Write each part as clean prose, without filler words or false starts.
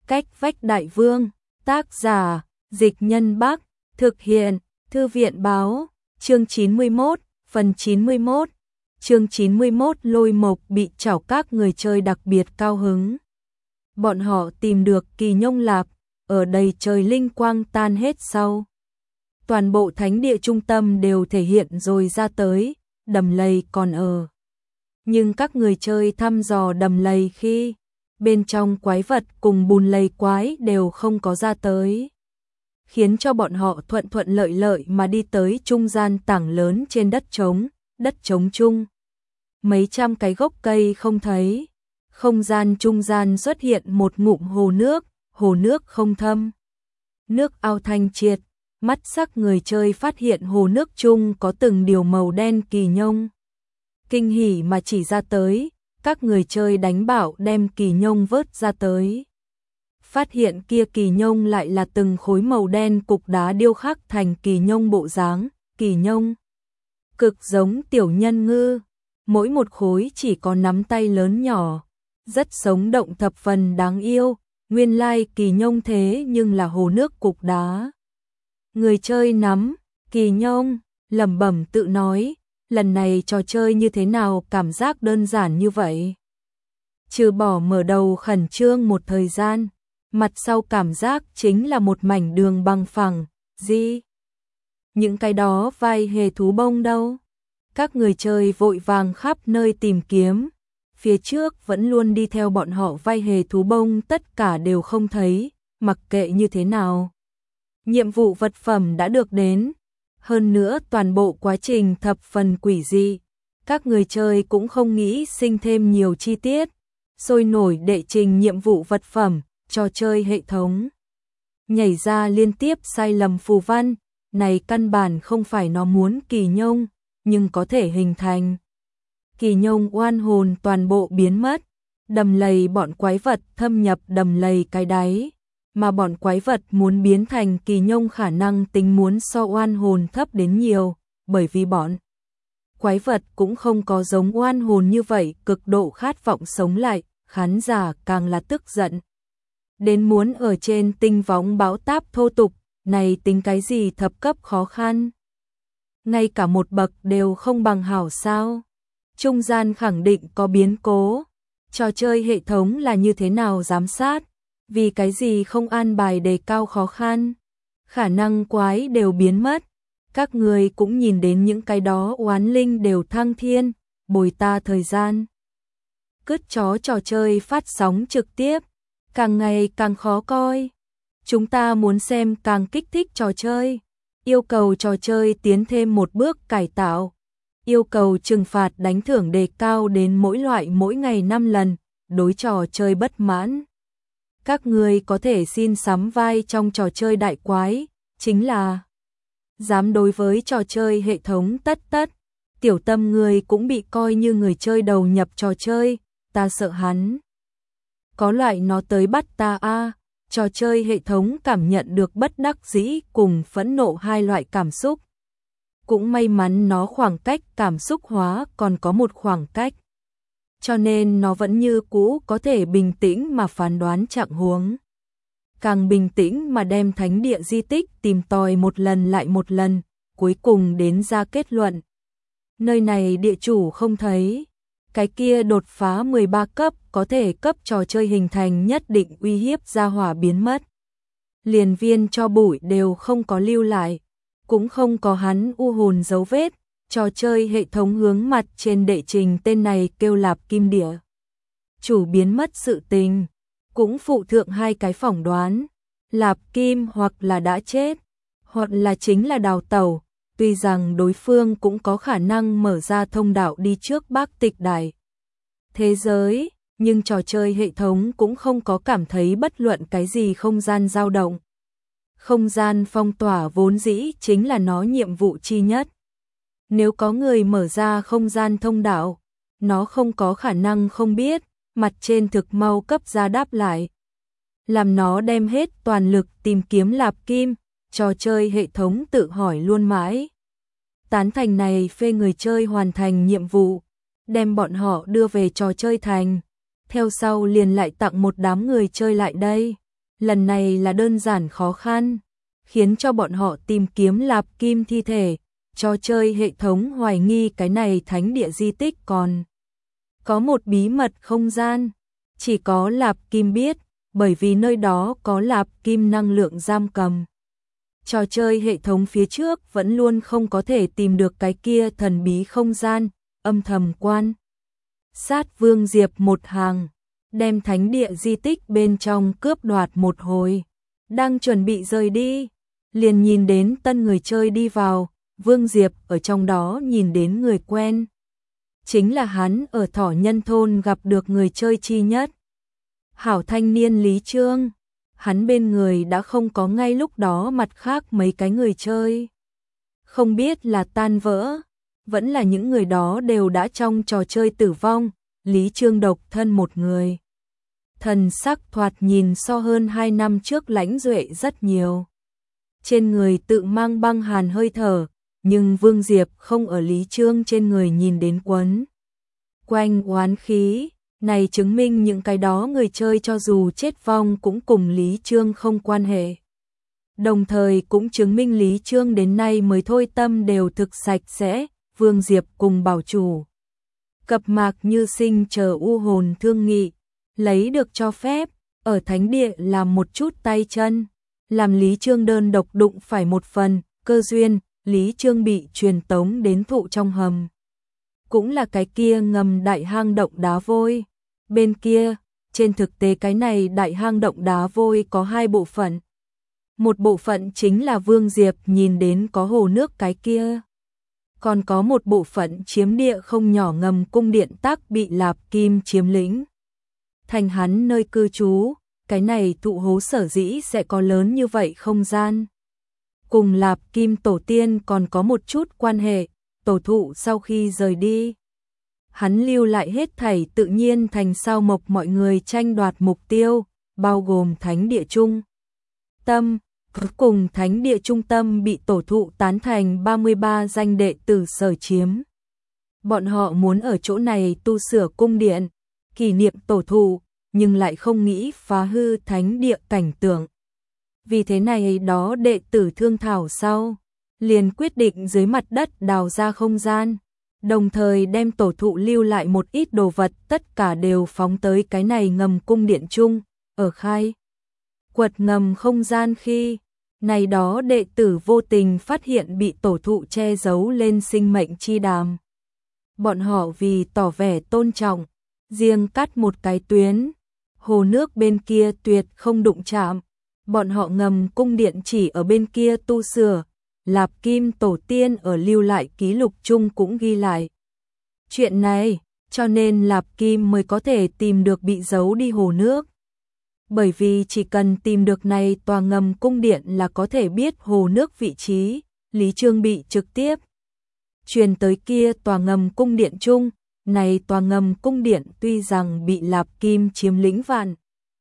Cách vách đại vương, tác giả, Dịch Nhân Bắc, thực hiện, Thư viện báo, chương 91, phần 91. Chương 91 Lôi Mộc bị chảo, các người chơi đặc biệt cao hứng. Bọn họ tìm được Kỳ Nhông Lạp, ở đây trời linh quang tan hết sau. Toàn bộ thánh địa trung tâm đều thể hiện rồi ra tới, đầm lầy còn ở. Nhưng các người chơi thăm dò đầm lầy khi bên trong quái vật cùng bùn lầy quái đều không có ra tới, khiến cho bọn họ thuận thuận lợi lợi mà đi tới trung gian tảng lớn trên đất trống chung. Mấy trăm cái gốc cây không thấy, không gian trung gian xuất hiện một ngụm hồ nước không thâm. Nước ao thanh triệt, mắt sắc người chơi phát hiện hồ nước chung có từng điều màu đen kỳ nhông. Kinh hỉ mà chỉ ra tới, các người chơi đánh bảo đem kỳ nhông vớt ra tới. Phát hiện kia kỳ nhông lại là từng khối màu đen cục đá điêu khắc thành kỳ nhông bộ dáng, kỳ nhông cực giống tiểu nhân ngư, mỗi một khối chỉ có nắm tay lớn nhỏ, rất sống động thập phần đáng yêu, nguyên lai kỳ nhông thế nhưng là hồ nước cục đá. Người chơi nắm kỳ nhông, lẩm bẩm tự nói, lần này trò chơi như thế nào cảm giác đơn giản như vậy. Trừ bỏ mở đầu khẩn trương một thời gian, mặt sau cảm giác chính là một mảnh đường bằng phẳng, gì? Những cái đó vai hề thú bông đâu? Các người chơi vội vàng khắp nơi tìm kiếm, phía trước vẫn luôn đi theo bọn họ vai hề thú bông tất cả đều không thấy, mặc kệ như thế nào. Nhiệm vụ vật phẩm đã được đến, hơn nữa toàn bộ quá trình thập phần quỷ dị, các người chơi cũng không nghĩ sinh thêm nhiều chi tiết, sôi nổi đệ trình nhiệm vụ vật phẩm, trò chơi hệ thống nhảy ra liên tiếp sai lầm phù văn, này căn bản không phải nó muốn kỳ nhông, nhưng có thể hình thành. Kỳ nhông oan hồn toàn bộ biến mất, đầm lầy bọn quái vật thâm nhập đầm lầy cái đáy, mà bọn quái vật muốn biến thành kỳ nhông khả năng tính muốn so oan hồn thấp đến nhiều, bởi vì bọn quái vật cũng không có giống oan hồn như vậy cực độ khát vọng sống lại, khán giả càng là tức giận. Đến muốn ở trên tinh võng báo táp thô tục, này tính cái gì thập cấp khó khăn. Ngay cả một bậc đều không bằng hảo sao. Trung gian khẳng định có biến cố. Trò chơi hệ thống là như thế nào giám sát? Vì cái gì không an bài đề cao khó khăn? Khả năng quái đều biến mất. Các người cũng nhìn đến những cái đó oán linh đều thăng thiên, bồi ta thời gian. Cứt chó trò chơi phát sóng trực tiếp, càng ngày càng khó coi. Chúng ta muốn xem càng kích thích trò chơi. Yêu cầu trò chơi tiến thêm một bước cải tạo. Yêu cầu trừng phạt đánh thưởng đề cao đến mỗi loại mỗi ngày 5 lần, đối trò chơi bất mãn. Các người có thể xin sắm vai trong trò chơi đại quái, chính là dám đối với trò chơi hệ thống tất, tiểu tâm người cũng bị coi như người chơi đầu nhập trò chơi, ta sợ hắn. Có loại nó tới bắt ta a. Trò chơi hệ thống cảm nhận được bất đắc dĩ cùng phẫn nộ hai loại cảm xúc. Cũng may mắn nó khoảng cách cảm xúc hóa còn có một khoảng cách. Cho nên nó vẫn như cũ có thể bình tĩnh mà phán đoán trạng huống. Càng bình tĩnh mà đem thánh địa di tích tìm tòi một lần lại một lần, cuối cùng đến ra kết luận. Nơi này địa chủ không thấy. Cái kia đột phá 13 cấp có thể cấp trò chơi hình thành nhất định uy hiếp gia hỏa biến mất. Liền viên cho bụi đều không có lưu lại, cũng không có hắn u hồn dấu vết, trò chơi hệ thống hướng mặt trên đệ trình tên này kêu Lạp Kim Địa. Chủ biến mất sự tình, cũng phụ thượng hai cái phỏng đoán, Lạp Kim hoặc là đã chết, hoặc là chính là đào tẩu. Tuy rằng đối phương cũng có khả năng mở ra thông đạo đi trước Bắc Tịch Đại thế giới, nhưng trò chơi hệ thống cũng không có cảm thấy bất luận cái gì không gian dao động. Không gian phong tỏa vốn dĩ chính là nó nhiệm vụ chi nhất. Nếu có người mở ra không gian thông đạo, nó không có khả năng không biết, mặt trên thực mau cấp ra đáp lại. Làm nó đem hết toàn lực tìm kiếm Lạp Kim, trò chơi hệ thống tự hỏi luôn mãi. Tán thành này phê người chơi hoàn thành nhiệm vụ, đem bọn họ đưa về trò chơi thành. Theo sau liền lại tặng một đám người chơi lại đây. Lần này là đơn giản khó khăn, khiến cho bọn họ tìm kiếm Lạp Kim thi thể, trò chơi hệ thống hoài nghi cái này thánh địa di tích còn có một bí mật không gian, chỉ có Lạp Kim biết, bởi vì nơi đó có Lạp Kim năng lượng giam cầm. Trò chơi hệ thống phía trước vẫn luôn không có thể tìm được cái kia thần bí không gian, âm thầm quan sát Vương Diệp một hàng, đem thánh địa di tích bên trong cướp đoạt một hồi, đang chuẩn bị rời đi, liền nhìn đến tân người chơi đi vào, Vương Diệp ở trong đó nhìn đến người quen. Chính là hắn ở Thỏ Nhân Thôn gặp được người chơi chi nhất. Hảo thanh niên Lý Trương, hắn bên người đã không có ngay lúc đó mặt khác mấy cái người chơi. Không biết là tan vỡ, vẫn là những người đó đều đã trong trò chơi tử vong, Lý Trương độc thân một người. Thần sắc thoạt nhìn so hơn 2 năm trước lãnh duệ rất nhiều. Trên người tự mang băng hàn hơi thở, nhưng Vương Diệp không ở Lý Trương trên người nhìn đến quấn quanh oán khí, này chứng minh những cái đó người chơi cho dù chết vong cũng cùng Lý Trương không quan hệ. Đồng thời cũng chứng minh Lý Trương đến nay mới thôi tâm đều thực sạch sẽ, Vương Diệp cùng bảo chủ. Cập Mạc Như Sinh chờ u hồn thương nghị, lấy được cho phép, ở thánh địa làm một chút tay chân, làm Lý Trương đơn độc đụng phải một phần, cơ duyên, Lý Trương bị truyền tống đến thụ trong hầm. Cũng là cái kia ngầm đại hang động đá vôi. Bên kia, trên thực tế cái này đại hang động đá vôi có 2 bộ phận. Một bộ phận chính là Vương Diệp nhìn đến có hồ nước cái kia. Còn có một bộ phận chiếm địa không nhỏ ngầm cung điện Tắc bị Lạp Kim chiếm lĩnh. Thành hắn nơi cư trú, cái này thụ hố sở dĩ sẽ có lớn như vậy không gian. Cùng Lạp Kim tổ tiên còn có một chút quan hệ, tổ thụ sau khi rời đi. Hắn lưu lại hết thảy tự nhiên thành sao mộc mọi người tranh đoạt mục tiêu, bao gồm thánh địa trung tâm, cùng thánh địa trung tâm bị tổ thụ tán thành 33 danh đệ tử sở chiếm. Bọn họ muốn ở chỗ này tu sửa cung điện, kỷ niệm tổ thụ, nhưng lại không nghĩ phá hư thánh địa cảnh tượng. Vì thế này đó đệ tử thương thảo sau, liền quyết định dưới mặt đất đào ra không gian, đồng thời đem tổ thụ lưu lại một ít đồ vật tất cả đều phóng tới cái này ngầm cung điện chung, ở khai. Quật ngầm không gian khi, này đó đệ tử vô tình phát hiện bị tổ thụ che giấu lên sinh mệnh chi đàm. Bọn họ vì tỏ vẻ tôn trọng, riêng cắt một cái tuyến, hồ nước bên kia tuyệt không đụng chạm, bọn họ ngầm cung điện chỉ ở bên kia tu sửa. Lạp Kim tổ tiên ở lưu lại ký lục chung cũng ghi lại chuyện này, cho nên Lạp Kim mới có thể tìm được bị giấu đi hồ nước. Bởi vì chỉ cần tìm được này tòa ngầm cung điện là có thể biết hồ nước vị trí, Lý Trương bị trực tiếp truyền tới kia tòa ngầm cung điện chung, này tòa ngầm cung điện tuy rằng bị Lạp Kim chiếm lĩnh vạn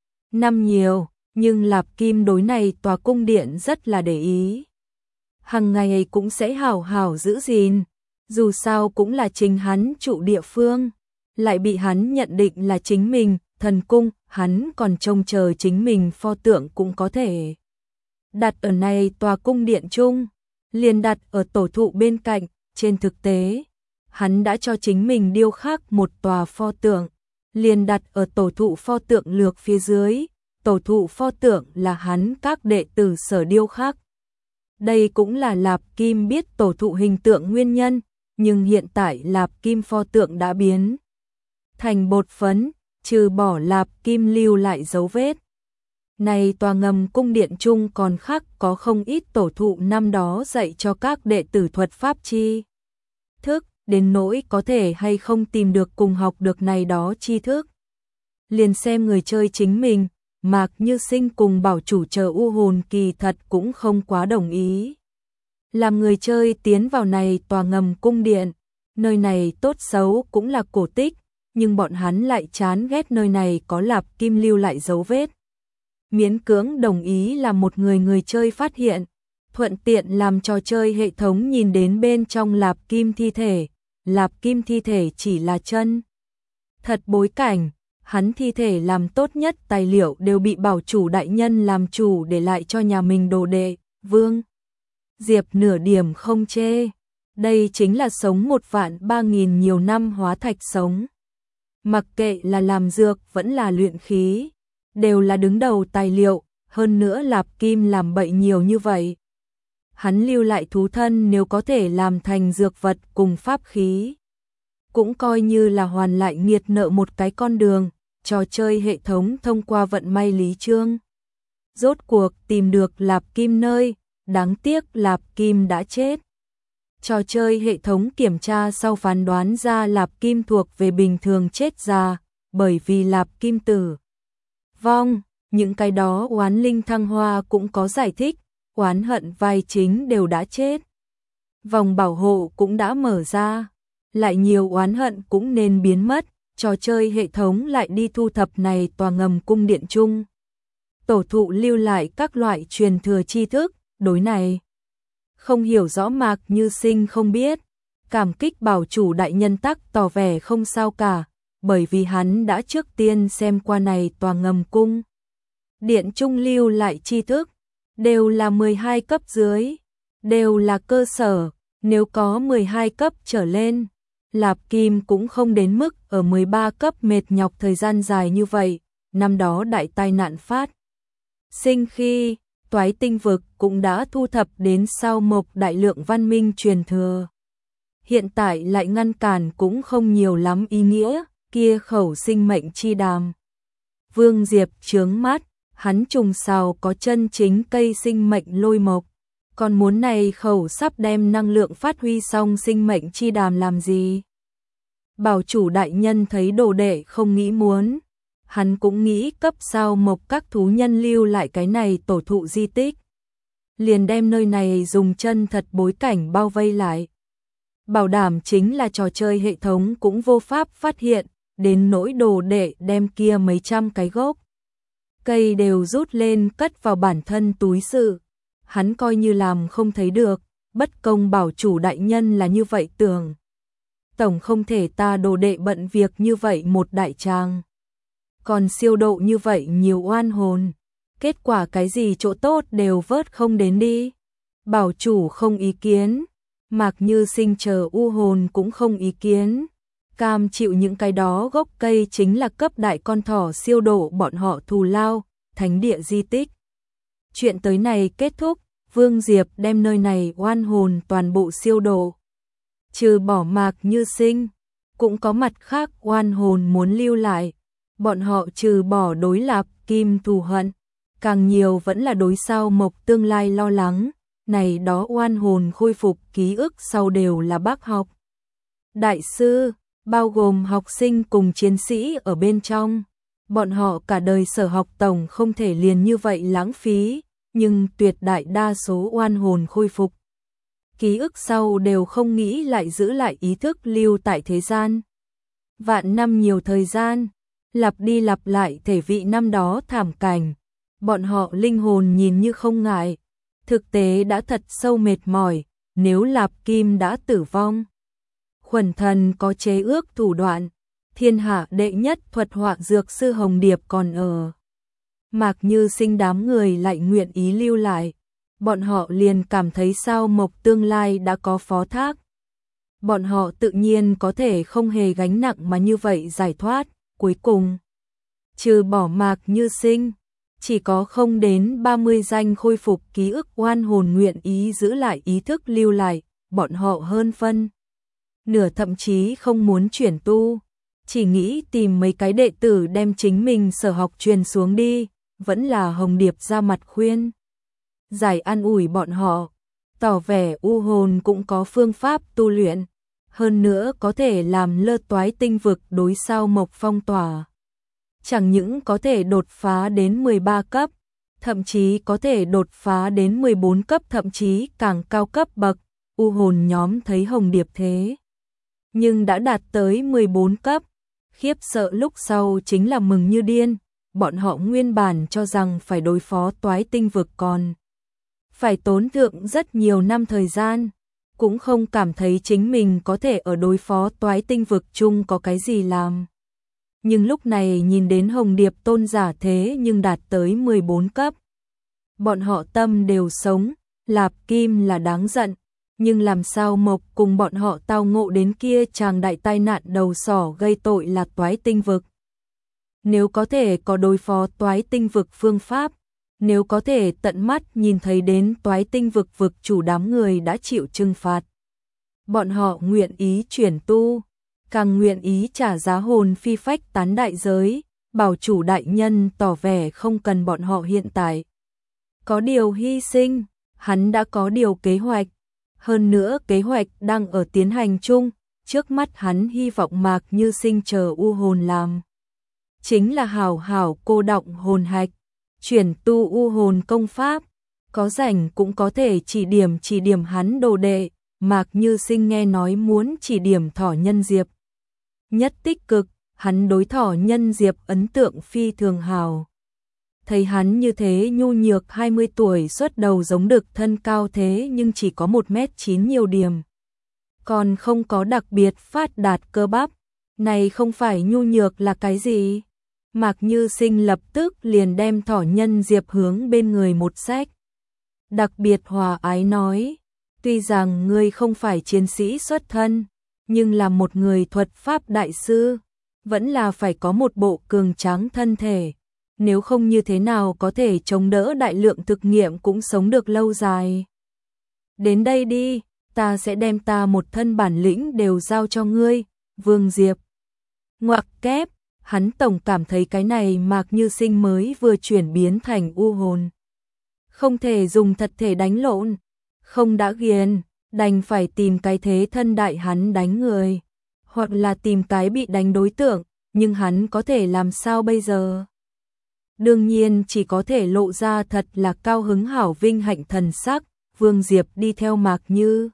năm nhiều, nhưng Lạp Kim đối này tòa cung điện rất là để ý. Hằng ngày cũng sẽ hảo hảo giữ gìn, dù sao cũng là chính hắn trụ địa phương, lại bị hắn nhận định là chính mình, thần cung, hắn còn trông chờ chính mình pho tượng cũng có thể đặt ở này tòa cung điện chung, liền đặt ở tổ thụ bên cạnh, trên thực tế, hắn đã cho chính mình điêu khắc một tòa pho tượng, liền đặt ở tổ thụ pho tượng lược phía dưới, tổ thụ pho tượng là hắn các đệ tử sở điêu khắc. Đây cũng là Lạp Kim biết tổ thụ hình tượng nguyên nhân, nhưng hiện tại Lạp Kim pho tượng đã biến thành bột phấn, trừ bỏ Lạp Kim lưu lại dấu vết. Này tòa ngầm cung điện chung còn khác có không ít tổ thụ năm đó dạy cho các đệ tử thuật pháp chi thức, đến nỗi có thể hay không tìm được cùng học được này đó tri thức. Liền xem người chơi chính mình, Mạc Như Sinh cùng bảo chủ chờ u hồn kỳ thật cũng không quá đồng ý. Làm người chơi tiến vào này tòa ngầm cung điện, nơi này tốt xấu cũng là cổ tích, nhưng bọn hắn lại chán ghét nơi này có Lạp Kim lưu lại dấu vết. Miễn cưỡng đồng ý là một người chơi phát hiện, thuận tiện làm trò chơi hệ thống nhìn đến bên trong Lạp Kim thi thể. Lạp Kim thi thể chỉ là chân thật bối cảnh, hắn thi thể làm tốt nhất tài liệu đều bị bảo chủ đại nhân làm chủ để lại cho nhà mình đồ đệ, Vương Diệp nửa điểm không chê. Đây chính là sống 1.3.000 nhiều năm hóa thạch sống. Mặc kệ là làm dược vẫn là luyện khí, đều là đứng đầu tài liệu, hơn nữa Lạp Kim làm bậy nhiều như vậy. Hắn lưu lại thú thân nếu có thể làm thành dược vật cùng pháp khí, cũng coi như là hoàn lại nghiệt nợ một cái con đường. Trò chơi hệ thống thông qua vận may Lý Chương rốt cuộc tìm được Lạp Kim nơi, đáng tiếc Lạp Kim đã chết. Trò chơi hệ thống kiểm tra sau phán đoán ra Lạp Kim thuộc về bình thường chết già, bởi vì Lạp Kim tử vong. Những cái đó oán linh thăng hoa cũng có giải thích, oán hận vai chính đều đã chết. Vòng bảo hộ cũng đã mở ra, lại nhiều oán hận cũng nên biến mất. Trò chơi hệ thống lại đi thu thập này tòa ngầm cung điện chung. Tổ thụ lưu lại các loại truyền thừa tri thức, đối này không hiểu rõ Mạc Như Sinh không biết. Cảm kích bảo chủ đại nhân tắc tỏ vẻ không sao cả, bởi vì hắn đã trước tiên xem qua này tòa ngầm cung điện trung lưu lại tri thức, đều là 12 cấp dưới, đều là cơ sở, nếu có 12 cấp trở lên, Lạp Kim cũng không đến mức ở 13 cấp mệt nhọc thời gian dài như vậy. Năm đó đại tai nạn phát sinh khi Toái Tinh vực cũng đã thu thập đến sao mộc đại lượng văn minh truyền thừa. Hiện tại lại ngăn cản cũng không nhiều lắm ý nghĩa, kia khẩu sinh mệnh chi đàm. Vương Diệp trướng mắt, hắn trùng sào có chân chính cây sinh mệnh lôi mộc, còn muốn này khẩu sắp đem năng lượng phát huy xong sinh mệnh chi đàm làm gì? Bảo chủ đại nhân thấy đồ đệ không nghĩ muốn, hắn cũng nghĩ cấp sao mộc các thú nhân lưu lại cái này tổ thụ di tích, liền đem nơi này dùng chân thật bối cảnh bao vây lại. Bảo đảm chính là trò chơi hệ thống cũng vô pháp phát hiện, đến nỗi đồ đệ đem kia mấy trăm cái gốc cây đều rút lên cất vào bản thân túi sự. Hắn coi như làm không thấy được, bất công bảo chủ đại nhân là như vậy tưởng. Tổng không thể ta đồ đệ bận việc như vậy một đại tràng, còn siêu độ như vậy nhiều oan hồn, kết quả cái gì chỗ tốt đều vớt không đến đi. Bảo chủ không ý kiến, Mạc Như Sinh chờ u hồn cũng không ý kiến, cam chịu những cái đó gốc cây chính là cấp đại con thỏ siêu độ bọn họ thù lao, thánh địa di tích. Chuyện tới này kết thúc, Vương Diệp đem nơi này oan hồn toàn bộ siêu độ. Trừ bỏ Mạc Như Sinh, cũng có mặt khác oan hồn muốn lưu lại. Bọn họ trừ bỏ đối Lạp Kim thù hận, càng nhiều vẫn là đối sao mộc tương lai lo lắng. Này đó oan hồn khôi phục ký ức sau đều là bác học đại sư, bao gồm học sinh cùng chiến sĩ ở bên trong. Bọn họ cả đời sở học tổng không thể liền như vậy lãng phí, nhưng tuyệt đại đa số oan hồn khôi phục ký ức sau đều không nghĩ lại giữ lại ý thức lưu tại thế gian. Vạn năm nhiều thời gian, lặp đi lặp lại thể vị năm đó thảm cảnh, bọn họ linh hồn nhìn như không ngại, thực tế đã thật sâu mệt mỏi. Nếu Lạp Kim đã tử vong, Khuẩn Thần có chế ước thủ đoạn, thiên hạ đệ nhất thuật họa dược sư Hồng Điệp còn ở, Mạc Như Sinh đám người lại nguyện ý lưu lại, bọn họ liền cảm thấy sao mộc tương lai đã có phó thác. Bọn họ tự nhiên có thể không hề gánh nặng mà như vậy giải thoát. Cuối cùng, trừ bỏ Mạc Như Sinh, chỉ có không đến 30 danh khôi phục ký ức oan hồn nguyện ý giữ lại ý thức lưu lại, bọn họ hơn phân nửa thậm chí không muốn chuyển tu, chỉ nghĩ tìm mấy cái đệ tử đem chính mình sở học truyền xuống đi. Vẫn là Hồng Điệp ra mặt khuyên giải an ủi bọn họ, tỏ vẻ u hồn cũng có phương pháp tu luyện, hơn nữa có thể làm lơ Toái Tinh vực đối sao mộc phong tỏa. Chẳng những có thể đột phá đến 13 cấp, thậm chí có thể đột phá đến 14 cấp thậm chí càng cao cấp bậc. U hồn nhóm thấy Hồng Điệp thế, nhưng đã đạt tới 14 cấp, khiếp sợ lúc sau chính là mừng như điên. Bọn họ nguyên bản cho rằng phải đối phó Toái Tinh vực còn phải tốn thượng rất nhiều năm thời gian, cũng không cảm thấy chính mình có thể ở đối phó Toái Tinh vực chung có cái gì làm nhưng lúc này nhìn đến Hồng Điệp tôn giả thế nhưng đạt tới 14 cấp. Bọn họ tâm đều sống, Lạp Kim là đáng giận, nhưng làm sao Mộc cùng bọn họ tao ngộ đến kia chàng đại tai nạn đầu sỏ gây tội là Toái Tinh Vực. Nếu có thể có đối phó Toái Tinh Vực phương pháp, nếu có thể tận mắt nhìn thấy đến Toái Tinh Vực vực chủ đám người đã chịu trừng phạt, bọn họ nguyện ý chuyển tu, càng nguyện ý trả giá hồn phi phách tán đại giới. Bảo chủ đại nhân tỏ vẻ không cần bọn họ hiện tại có điều hy sinh, hắn đã có điều kế hoạch, hơn nữa kế hoạch đang ở tiến hành chung, trước mắt hắn hy vọng Mạc Như Sinh chờ u hồn làm chính là hảo hảo cô đọng hồn hạch, chuyển tu u hồn công pháp, có rảnh cũng có thể chỉ điểm hắn đồ đệ. Mạc Như Sinh nghe nói muốn chỉ điểm Thỏ Nhân Diệp nhất tích cực, hắn đối Thỏ Nhân Diệp ấn tượng phi thường hào. Thấy hắn như thế nhu nhược 20 tuổi xuất đầu giống đực thân cao thế nhưng chỉ có 1m9 nhiều điểm. Còn không có đặc biệt phát đạt cơ bắp, này không phải nhu nhược là cái gì? Mạc Như Sinh lập tức liền đem Thỏ Nhân Diệp hướng bên người một xách. Đặc biệt hòa ái nói, tuy rằng ngươi không phải chiến sĩ xuất thân, nhưng là một người thuật pháp đại sư, vẫn là phải có một bộ cường tráng thân thể. Nếu không như thế nào có thể chống đỡ đại lượng thực nghiệm cũng sống được lâu dài. Đến đây đi, ta sẽ đem ta một thân bản lĩnh đều giao cho ngươi, Vương Diệp. Ngoặc kép, hắn tổng cảm thấy cái này Mạc Như Sinh mới vừa chuyển biến thành u hồn. Không thể dùng thật thể đánh lộn, không đã ghiền, đành phải tìm cái thế thân đại hắn đánh người, hoặc là tìm cái bị đánh đối tượng, nhưng hắn có thể làm sao bây giờ? Đương nhiên chỉ có thể lộ ra thật là cao hứng hảo vinh hạnh thần sắc. Vương Diệp đi theo Mạc Như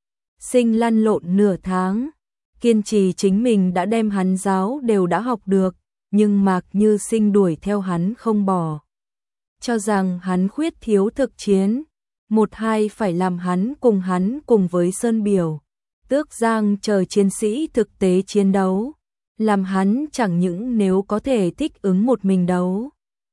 Sinh lăn lộn nửa tháng, kiên trì chính mình đã đem hắn giáo đều đã học được, nhưng Mạc Như Sinh đuổi theo hắn không bỏ. Cho rằng hắn khuyết thiếu thực chiến, một hai phải làm hắn cùng với Sơn Biểu, Tước Giang chờ chiến sĩ thực tế chiến đấu, làm hắn chẳng những nếu có thể thích ứng một mình đấu,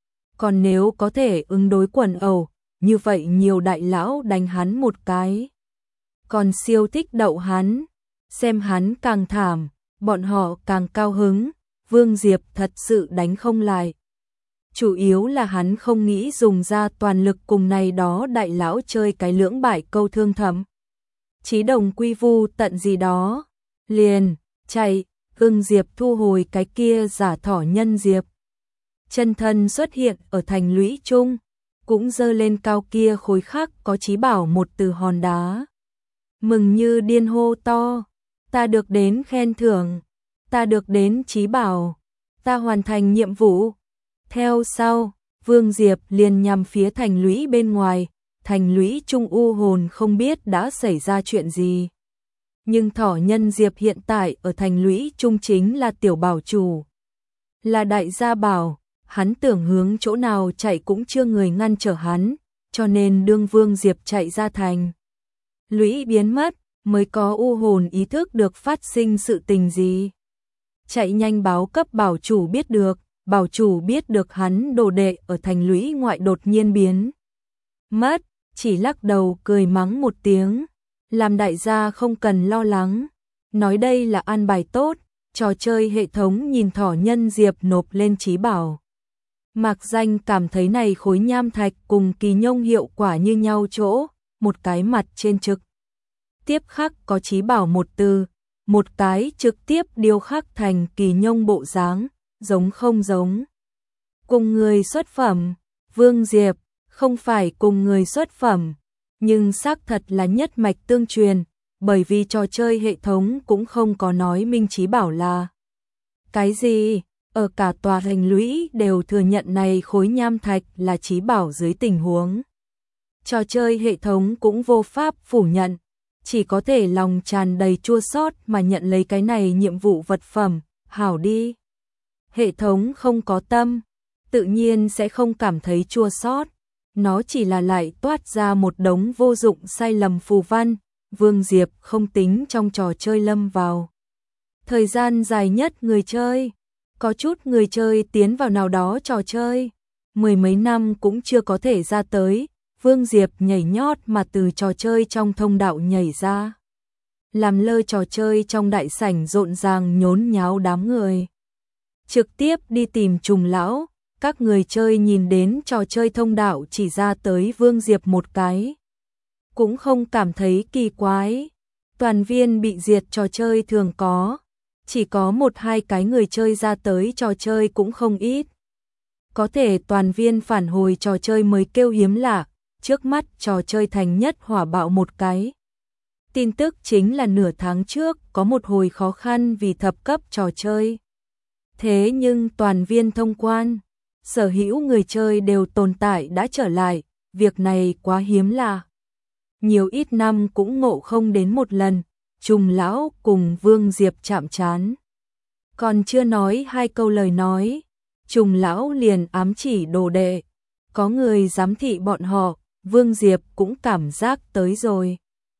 còn nếu có thể ứng đối quần ẩu, như vậy nhiều đại lão đánh hắn một cái. Còn siêu thích đậu hắn, xem hắn càng thảm, bọn họ càng cao hứng, Vương Diệp thật sự đánh không lại. Chủ yếu là hắn không nghĩ dùng ra toàn lực cùng này đó đại lão chơi cái lưỡng bại câu thương thầm. Chí đồng quy vu tận gì đó, liền, chạy, Vương Diệp thu hồi cái kia giả Thỏ Nhân Diệp. Chân thân xuất hiện ở thành lũy trung, cũng dơ lên cao kia khối khắc có chí bảo một từ hòn đá. Mừng như điên hô to, ta được đến khen thưởng, ta được đến chí bảo, ta hoàn thành nhiệm vụ. Theo sau, Vương Diệp liền nhằm phía thành lũy bên ngoài, thành lũy trung u hồn không biết đã xảy ra chuyện gì. Nhưng Thỏ Nhân Diệp hiện tại ở thành lũy trung chính là tiểu bảo chủ, là đại gia bảo. Hắn tưởng hướng chỗ nào chạy cũng chưa người ngăn trở hắn, cho nên đương Vương Diệp chạy ra thành lũy biến mất, mới có u hồn ý thức được phát sinh sự tình gì. Chạy nhanh báo cấp bảo chủ biết được, bảo chủ biết được hắn đồ đệ ở thành lũy ngoại đột nhiên biến mất, chỉ lắc đầu cười mắng một tiếng, làm đại gia không cần lo lắng, nói đây là an bài tốt, trò chơi hệ thống nhìn Thỏ Nhân Diệp nộp lên chí bảo. Mạc Danh cảm thấy này khối nham thạch cùng kỳ nhông hiệu quả như nhau chỗ, một cái mặt trên trực tiếp khắc có chí bảo một từ, một cái trực tiếp điêu khắc thành kỳ nhông bộ dáng, giống không giống. Cùng người xuất phẩm, Vương Diệp, không phải cùng người xuất phẩm, nhưng xác thật là nhất mạch tương truyền, bởi vì trò chơi hệ thống cũng không có nói minh chí bảo là cái gì. Ở cả tòa thành lũy đều thừa nhận này khối nham thạch là chí bảo dưới tình huống. Trò chơi hệ thống cũng vô pháp phủ nhận, chỉ có thể lòng tràn đầy chua xót mà nhận lấy cái này nhiệm vụ vật phẩm, hảo đi. Hệ thống không có tâm, tự nhiên sẽ không cảm thấy chua xót, nó chỉ là lại toát ra một đống vô dụng sai lầm phù văn, Vương Diệp không tính trong trò chơi lâm vào. Thời gian dài nhất người chơi. Có chút người chơi tiến vào nào đó trò chơi, mười mấy năm cũng chưa có thể ra tới, Vương Diệp nhảy nhót mà từ trò chơi trong thông đạo nhảy ra. Làm lơ trò chơi trong đại sảnh rộn ràng nhốn nháo đám người. Trực tiếp đi tìm Trùng lão, các người chơi nhìn đến trò chơi thông đạo chỉ ra tới Vương Diệp một cái. Cũng không cảm thấy kỳ quái. Toàn viên bị diệt trò chơi thường có. Chỉ có một hai cái người chơi ra tới trò chơi cũng không ít. Có thể toàn viên phản hồi trò chơi mới kêu hiếm lạ, trước mắt trò chơi thành nhất hỏa bạo một cái. Tin tức chính là nửa tháng trước có một hồi khó khăn vì thập cấp trò chơi. Thế nhưng toàn viên thông quan, sở hữu người chơi đều tồn tại đã trở lại, việc này quá hiếm lạ. Nhiều ít năm cũng ngộ không đến một lần, Trùng lão cùng Vương Diệp chạm trán. Còn chưa nói hai câu lời nói, Trùng lão liền ám chỉ đồ đệ, có người giám thị bọn họ, Vương Diệp cũng cảm giác tới rồi.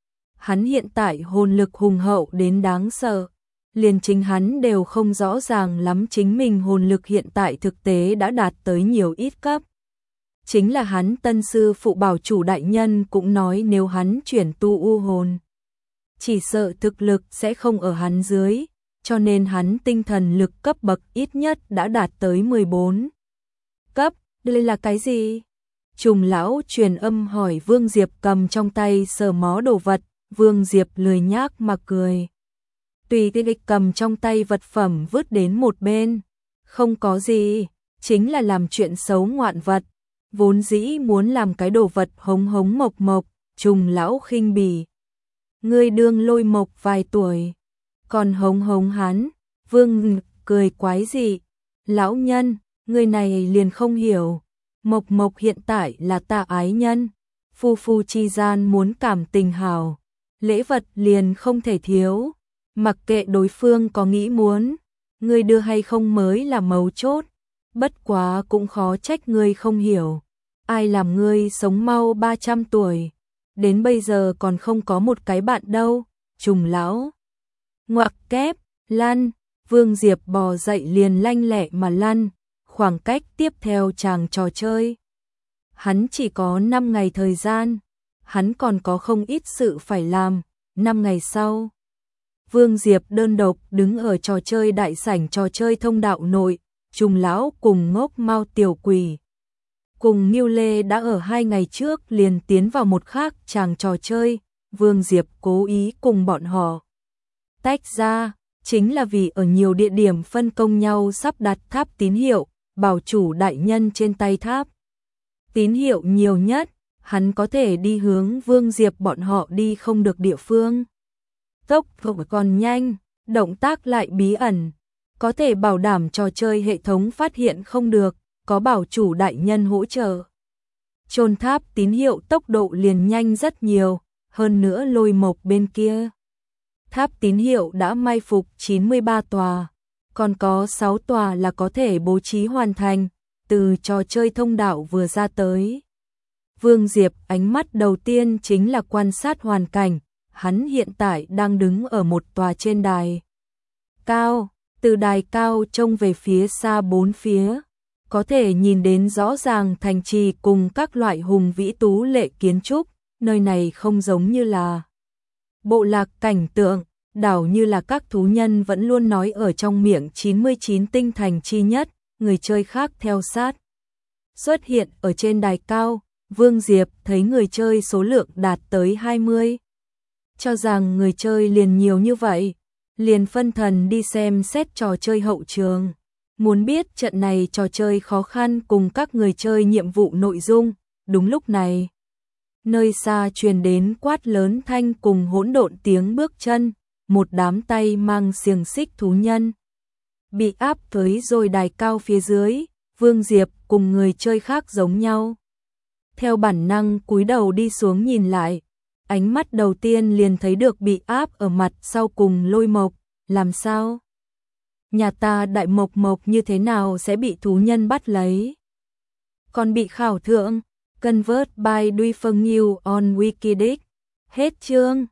Hắn hiện tại hồn lực hùng hậu đến đáng sợ, liền chính hắn đều không rõ ràng lắm chính mình hồn lực hiện tại thực tế đã đạt tới nhiều ít cấp. Chính là hắn tân sư phụ bảo chủ đại nhân cũng nói nếu hắn chuyển tu u hồn, chỉ sợ thực lực sẽ không ở hắn dưới, cho nên hắn tinh thần lực cấp bậc ít nhất đã đạt tới 14 cấp. Đây là cái gì? Trùng lão truyền âm hỏi Vương Diệp cầm trong tay sờ mó đồ vật, Vương Diệp lười nhác mà cười. Tùy tiện cầm trong tay vật phẩm vứt đến một bên. Không có gì, chính là làm chuyện xấu ngoạn vật. Vốn dĩ muốn làm cái đồ vật hống hống mộc mộc, Trùng lão khinh bỉ. Ngươi đương Lôi Mộc vài tuổi, còn hống hống hắn. Vương cười quái dị. Lão nhân, người này liền không hiểu. Mộc Mộc hiện tại là ta ái nhân, phu phu chi gian muốn cảm tình hảo, lễ vật liền không thể thiếu, mặc kệ đối phương có nghĩ muốn, ngươi đưa hay không mới là mấu chốt, bất quá cũng khó trách ngươi không hiểu, ai làm ngươi sống mau 300 tuổi, đến bây giờ còn không có một cái bạn đâu. Trùng lão ngoặc kép, lăn. Vương Diệp bò dậy liền lanh lẹ mà lăn, khoảng cách tiếp theo chàng trò chơi. Hắn chỉ có 5 ngày thời gian, hắn còn có không ít sự phải làm. 5 ngày sau, Vương Diệp đơn độc đứng ở trò chơi đại sảnh trò chơi thông đạo nội, Trùng lão cùng Ngốc Mao tiểu quỷ cùng Ngưu Lê đã ở 2 ngày trước liền tiến vào một khác chàng trò chơi. Vương Diệp cố ý cùng bọn họ tách ra, chính là vì ở nhiều địa điểm phân công nhau sắp đặt tháp tín hiệu, bảo chủ đại nhân trên tay tháp tín hiệu nhiều nhất, hắn có thể đi hướng Vương Diệp bọn họ đi không được địa phương. Tốc độ còn nhanh, động tác lại bí ẩn, có thể bảo đảm trò chơi hệ thống phát hiện không được, có bảo chủ đại nhân hỗ trợ. Chôn tháp tín hiệu tốc độ liền nhanh rất nhiều, hơn nữa Lôi Mộc bên kia. Tháp tín hiệu đã mai phục 93 tòa, còn có 6 tòa là có thể bố trí hoàn thành, từ trò chơi thông đạo vừa ra tới. Vương Diệp ánh mắt đầu tiên chính là quan sát hoàn cảnh, hắn hiện tại đang đứng ở một tòa trên đài cao, từ đài cao trông về phía xa bốn phía, có thể nhìn đến rõ ràng thành trì cùng các loại hùng vĩ tú lệ kiến trúc, nơi này không giống như là bộ lạc cảnh tượng, đảo như là các thú nhân vẫn luôn nói ở trong miệng 99 tinh thành chi nhất, người chơi khác theo sát. Xuất hiện ở trên đài cao, Vương Diệp thấy người chơi số lượng đạt tới 20. Cho rằng người chơi liền nhiều như vậy, liền phân thần đi xem xét trò chơi hậu trường. Muốn biết trận này trò chơi khó khăn cùng các người chơi nhiệm vụ nội dung, đúng lúc này. Nơi xa truyền đến quát lớn thanh cùng hỗn độn tiếng bước chân, một đám tay mang xiềng xích thú nhân. Bị áp tới rồi đài cao phía dưới, Vương Diệp cùng người chơi khác giống nhau. Theo bản năng cúi đầu đi xuống nhìn lại, ánh mắt đầu tiên liền thấy được bị áp ở mặt sau cùng Lôi Mộc, làm sao? Nhà ta đại Mộc Mộc như thế nào sẽ bị thú nhân bắt lấy? Còn bị khảo thượng, convert by Duy Phương New on Wikidic. Hết chương.